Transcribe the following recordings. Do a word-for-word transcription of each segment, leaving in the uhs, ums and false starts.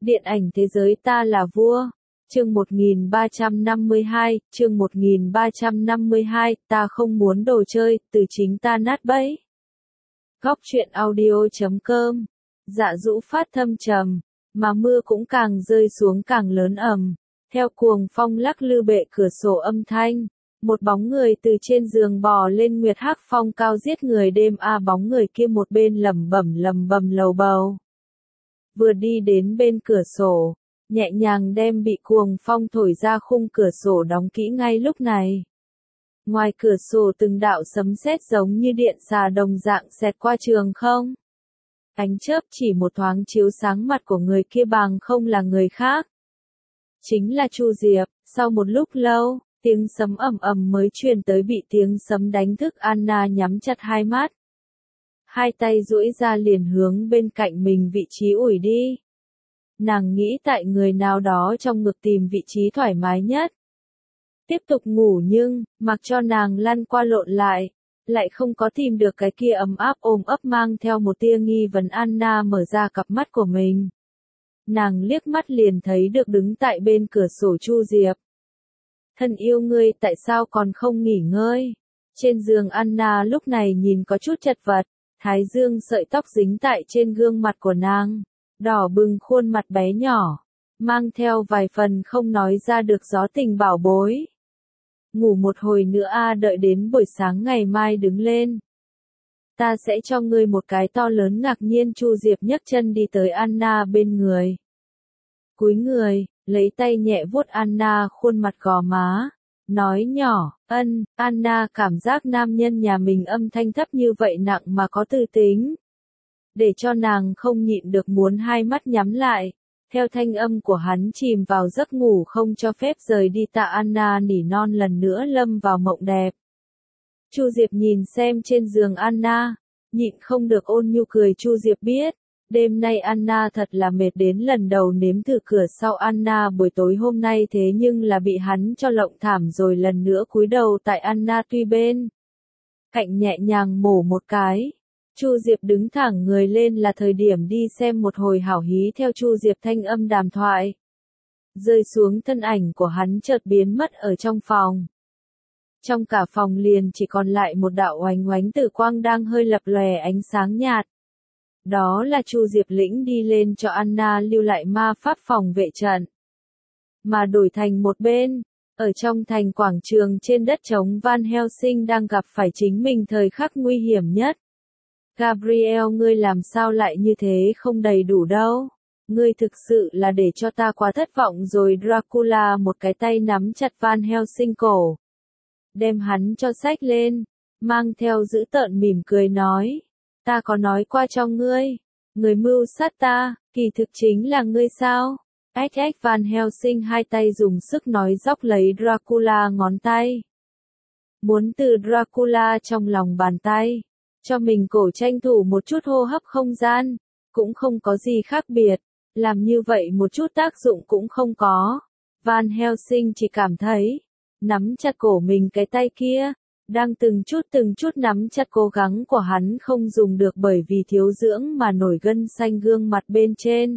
Điện ảnh thế giới ta là vua. Chương một nghìn ba trăm năm mươi hai, chương một nghìn ba trăm năm mươi hai, ta không muốn đồ chơi, từ chính ta nát bẫy. Góc truyện audio chấm com. Dạ dũ phát thâm trầm, mà mưa cũng càng rơi xuống càng lớn ầm. Theo cuồng phong lắc lư bệ cửa sổ âm thanh, một bóng người từ trên giường bò lên nguyệt hắc phong cao giết người đêm a à, bóng người kia một bên lẩm bẩm lẩm bẩm lầu bầu. Vừa đi đến bên cửa sổ, nhẹ nhàng đem bị cuồng phong thổi ra khung cửa sổ đóng kỹ ngay lúc này. Ngoài cửa sổ từng đạo sấm sét giống như điện xà đồng dạng xẹt qua trường không. Ánh chớp chỉ một thoáng chiếu sáng mặt của người kia bằng không là người khác. Chính là Chu Diệp. Sau một lúc lâu, tiếng sấm ầm ầm mới truyền tới, bị tiếng sấm đánh thức Anna nhắm chặt hai mắt. Hai tay duỗi ra liền hướng bên cạnh mình vị trí ủi đi. Nàng nghĩ tại người nào đó trong ngực tìm vị trí thoải mái nhất. Tiếp tục ngủ nhưng, mặc cho nàng lăn qua lộn lại, lại không có tìm được cái kia ấm áp ôm ấp mang theo một tia nghi vấn. Anna mở ra cặp mắt của mình. Nàng liếc mắt liền thấy được đứng tại bên cửa sổ Chu Diệp. Thân yêu ngươi tại sao còn không nghỉ ngơi? Trên giường Anna lúc này nhìn có chút chật vật, thái dương sợi tóc dính tại trên gương mặt của nàng, đỏ bừng khuôn mặt bé nhỏ, mang theo vài phần không nói ra được gió tình bảo bối. Ngủ một hồi nữa a à, đợi đến buổi sáng ngày mai đứng lên. Ta sẽ cho ngươi một cái to lớn. Ngạc nhiên Chu Diệp nhấc chân đi tới Anna bên người. Cúi người, lấy tay nhẹ vuốt Anna khuôn mặt gò má, nói nhỏ, ân. Anna cảm giác nam nhân nhà mình âm thanh thấp như vậy nặng mà có tư tính. Để cho nàng không nhịn được muốn hai mắt nhắm lại. Theo thanh âm của hắn chìm vào giấc ngủ không cho phép rời đi. Tạ Anna nỉ non lần nữa lâm vào mộng đẹp. Chu Diệp nhìn xem trên giường Anna, nhịn không được ôn nhu cười. Chu Diệp biết, đêm nay Anna thật là mệt đến lần đầu nếm thử cửa sau Anna buổi tối hôm nay thế nhưng là bị hắn cho lộng thảm rồi. Lần nữa cúi đầu tại Anna tuy bên cạnh nhẹ nhàng mổ một cái. Chu Diệp đứng thẳng người lên, là thời điểm đi xem một hồi hảo hí. Theo Chu Diệp thanh âm đàm thoại rơi xuống, thân ảnh của hắn chợt biến mất ở trong phòng. Trong cả phòng liền chỉ còn lại một đạo oánh oánh tử quang đang hơi lập lòe ánh sáng nhạt. Đó là Chu Diệp lĩnh đi lên cho Anna lưu lại ma pháp phòng vệ trận. Mà đổi thành một bên, ở trong thành quảng trường trên đất trống, Van Helsing đang gặp phải chính mình thời khắc nguy hiểm nhất. Gabriel, ngươi làm sao lại như thế, không đầy đủ đâu. Ngươi thực sự là để cho ta quá thất vọng rồi. Dracula một cái tay nắm chặt Van Helsing cổ, đem hắn cho xách lên, mang theo dữ tợn mỉm cười nói. Ta có nói qua cho ngươi, người mưu sát ta, kỳ thực chính là ngươi sao? ích ích Van Helsing hai tay dùng sức nói dóc lấy Dracula ngón tay. Muốn từ Dracula trong lòng bàn tay, cho mình cổ tranh thủ một chút hô hấp không gian, cũng không có gì khác biệt, làm như vậy một chút tác dụng cũng không có. Van Helsing chỉ cảm thấy, nắm chặt cổ mình cái tay kia, đang từng chút từng chút nắm chặt. Cố gắng của hắn không dùng được bởi vì thiếu dưỡng mà nổi gân xanh, gương mặt bên trên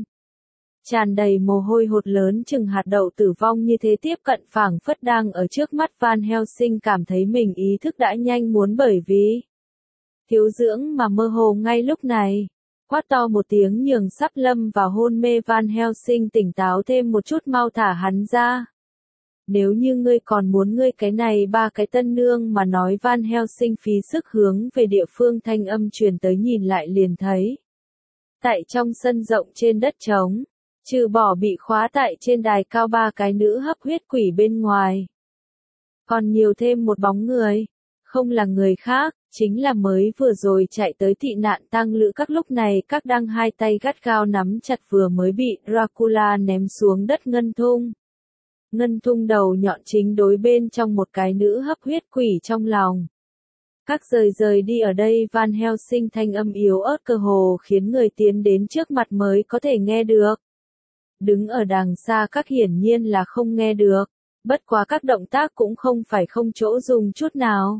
tràn đầy mồ hôi hột lớn chừng hạt đậu, tử vong như thế tiếp cận phảng phất đang ở trước mắt. Van Helsing cảm thấy mình ý thức đã nhanh muốn bởi vì thiếu dưỡng mà mơ hồ ngay lúc này. Quát to một tiếng nhường sắp lâm vào hôn mê Van Helsing tỉnh táo thêm một chút, mau thả hắn ra. Nếu như ngươi còn muốn ngươi cái này ba cái tân nương mà nói. Van Helsing phí sức hướng về địa phương thanh âm truyền tới, nhìn lại liền thấy. Tại trong sân rộng trên đất trống, trừ bỏ bị khóa tại trên đài cao ba cái nữ hấp huyết quỷ bên ngoài, còn nhiều thêm một bóng người, không là người khác, chính là mới vừa rồi chạy tới tị nạn tang lữ các. Lúc này các đang hai tay gắt gao nắm chặt vừa mới bị Dracula ném xuống đất ngân thung. Ngân thung đầu nhọn chính đối bên trong một cái nữ hấp huyết quỷ trong lòng. Các rời rời đi ở đây. Van Helsing thanh âm yếu ớt cơ hồ khiến người tiến đến trước mặt mới có thể nghe được. Đứng ở đằng xa các hiển nhiên là không nghe được, bất quá các động tác cũng không phải không chỗ dùng chút nào.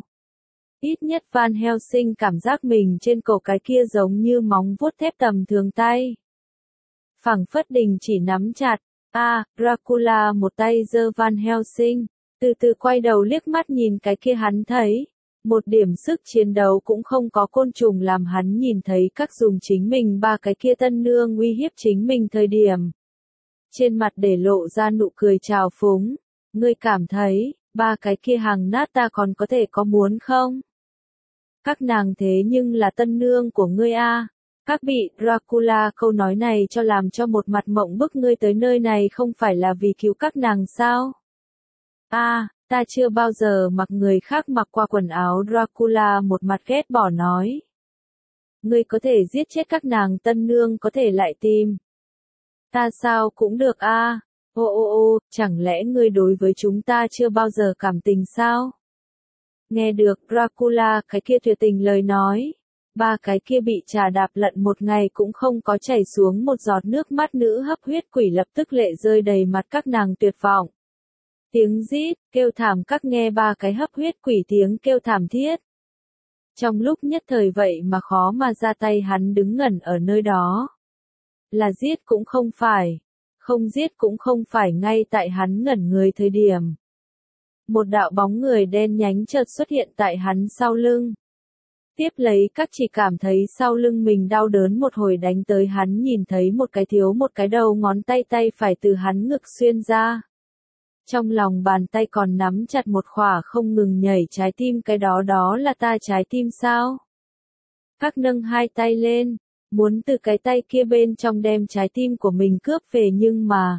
Ít nhất Van Helsing cảm giác mình trên cổ cái kia giống như móng vuốt thép tầm thường tay. phảng phất đình chỉ nắm chặt. A, à, Dracula một tay giơ Van Helsing, từ từ quay đầu liếc mắt nhìn cái kia hắn thấy. Một điểm sức chiến đấu cũng không có, côn trùng làm hắn nhìn thấy các dùng chính mình ba cái kia tân nương uy hiếp chính mình thời điểm. Trên mặt để lộ ra nụ cười trào phúng. Ngươi cảm thấy, ba cái kia hàng nát ta còn có thể có muốn không? Các nàng thế nhưng là tân nương của ngươi a. Các bị Dracula câu nói này cho làm cho một mặt mộng bức, ngươi tới nơi này không phải là vì cứu các nàng sao? A, à, ta chưa bao giờ mặc người khác mặc qua quần áo. Dracula một mặt ghét bỏ nói. Ngươi có thể giết chết các nàng tân nương có thể lại tìm. Ta sao cũng được a. À? Ô ô ô, chẳng lẽ ngươi đối với chúng ta chưa bao giờ cảm tình sao? Nghe được Dracula cái kia tuyệt tình lời nói. Ba cái kia bị trà đạp lận một ngày cũng không có chảy xuống một giọt nước mắt nữ hấp huyết quỷ lập tức lệ rơi đầy mặt các nàng tuyệt vọng. Tiếng rít, kêu thảm các nghe ba cái hấp huyết quỷ tiếng kêu thảm thiết. Trong lúc nhất thời vậy mà khó mà ra tay, hắn đứng ngẩn ở nơi đó. Là giết cũng không phải, không giết cũng không phải, ngay tại hắn ngẩn người thời điểm. Một đạo bóng người đen nhánh chợt xuất hiện tại hắn sau lưng. Tiếp lấy các chỉ cảm thấy sau lưng mình đau đớn một hồi đánh tới, hắn nhìn thấy một cái thiếu một cái đầu ngón tay tay phải từ hắn ngực xuyên ra. Trong lòng bàn tay còn nắm chặt một khỏa không ngừng nhảy trái tim, cái đó đó là ta trái tim sao? Các nâng hai tay lên, muốn từ cái tay kia bên trong đem trái tim của mình cướp về, nhưng mà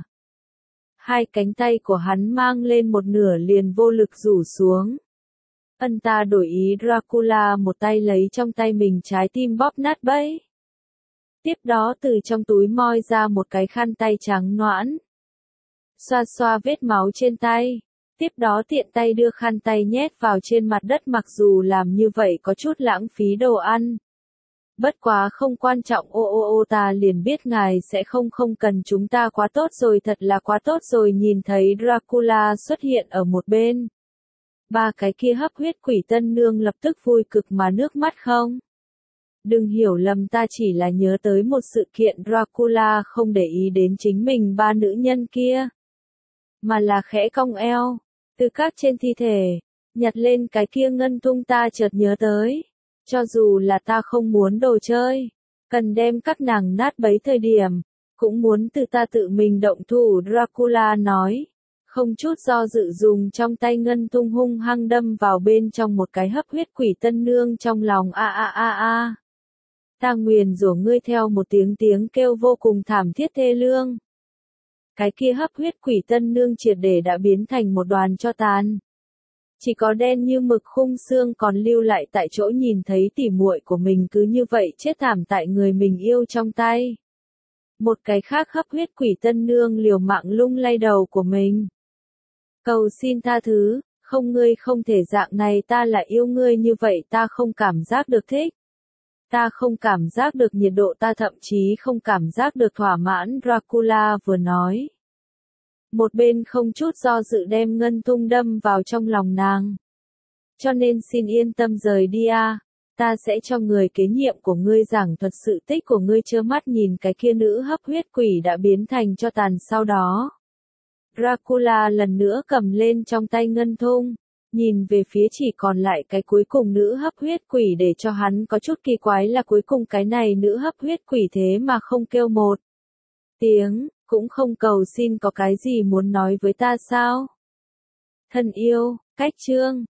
hai cánh tay của hắn mang lên một nửa liền vô lực rủ xuống. Ân ta đổi ý. Dracula một tay lấy trong tay mình trái tim bóp nát bấy. Tiếp đó từ trong túi moi ra một cái khăn tay trắng nõn. Xoa xoa vết máu trên tay. Tiếp đó tiện tay đưa khăn tay nhét vào trên mặt đất, mặc dù làm như vậy có chút lãng phí đồ ăn. Bất quá không quan trọng. Ô ô ô, ta liền biết ngài sẽ không không cần chúng ta, quá tốt rồi, thật là quá tốt rồi. Nhìn thấy Dracula xuất hiện ở một bên. Ba cái kia hấp huyết quỷ tân nương lập tức vui cực mà nước mắt không. Đừng hiểu lầm, ta chỉ là nhớ tới một sự kiện. Dracula không để ý đến chính mình ba nữ nhân kia. Mà là khẽ cong eo. Từ các trên thi thể. Nhặt lên cái kia ngân tung, ta chợt nhớ tới. Cho dù là ta không muốn đồ chơi. Cần đem các nàng nát bấy thời điểm. Cũng muốn từ ta tự mình động thủ. Dracula nói. Không chút do dự dùng trong tay ngân tung hung hăng đâm vào bên trong một cái hấp huyết quỷ tân nương trong lòng. A a a a. Ta nguyền rủa ngươi, theo một tiếng tiếng kêu vô cùng thảm thiết thê lương. Cái kia hấp huyết quỷ tân nương triệt để đã biến thành một đoàn tro tàn. Chỉ có đen như mực khung xương còn lưu lại tại chỗ, nhìn thấy tỉ muội của mình cứ như vậy chết thảm tại người mình yêu trong tay. Một cái khác hấp huyết quỷ tân nương liều mạng lung lay đầu của mình. Cầu xin tha thứ, không, ngươi không thể dạng này, ta là yêu ngươi như vậy, ta không cảm giác được thích. Ta không cảm giác được nhiệt độ, ta thậm chí không cảm giác được thỏa mãn. Dracula vừa nói. Một bên không chút do dự đem ngân tung đâm vào trong lòng nàng. Cho nên xin yên tâm rời đi a. Ta sẽ cho người kế nhiệm của ngươi giảng thuật sự tích của ngươi. Trơ mắt nhìn cái kia nữ hấp huyết quỷ đã biến thành tro tàn sau đó. Dracula lần nữa cầm lên trong tay ngân tung, nhìn về phía chỉ còn lại cái cuối cùng nữ hấp huyết quỷ, để cho hắn có chút kỳ quái là cuối cùng cái này nữ hấp huyết quỷ thế mà không kêu một tiếng, cũng không cầu xin, có cái gì muốn nói với ta sao? Thân yêu, cách chương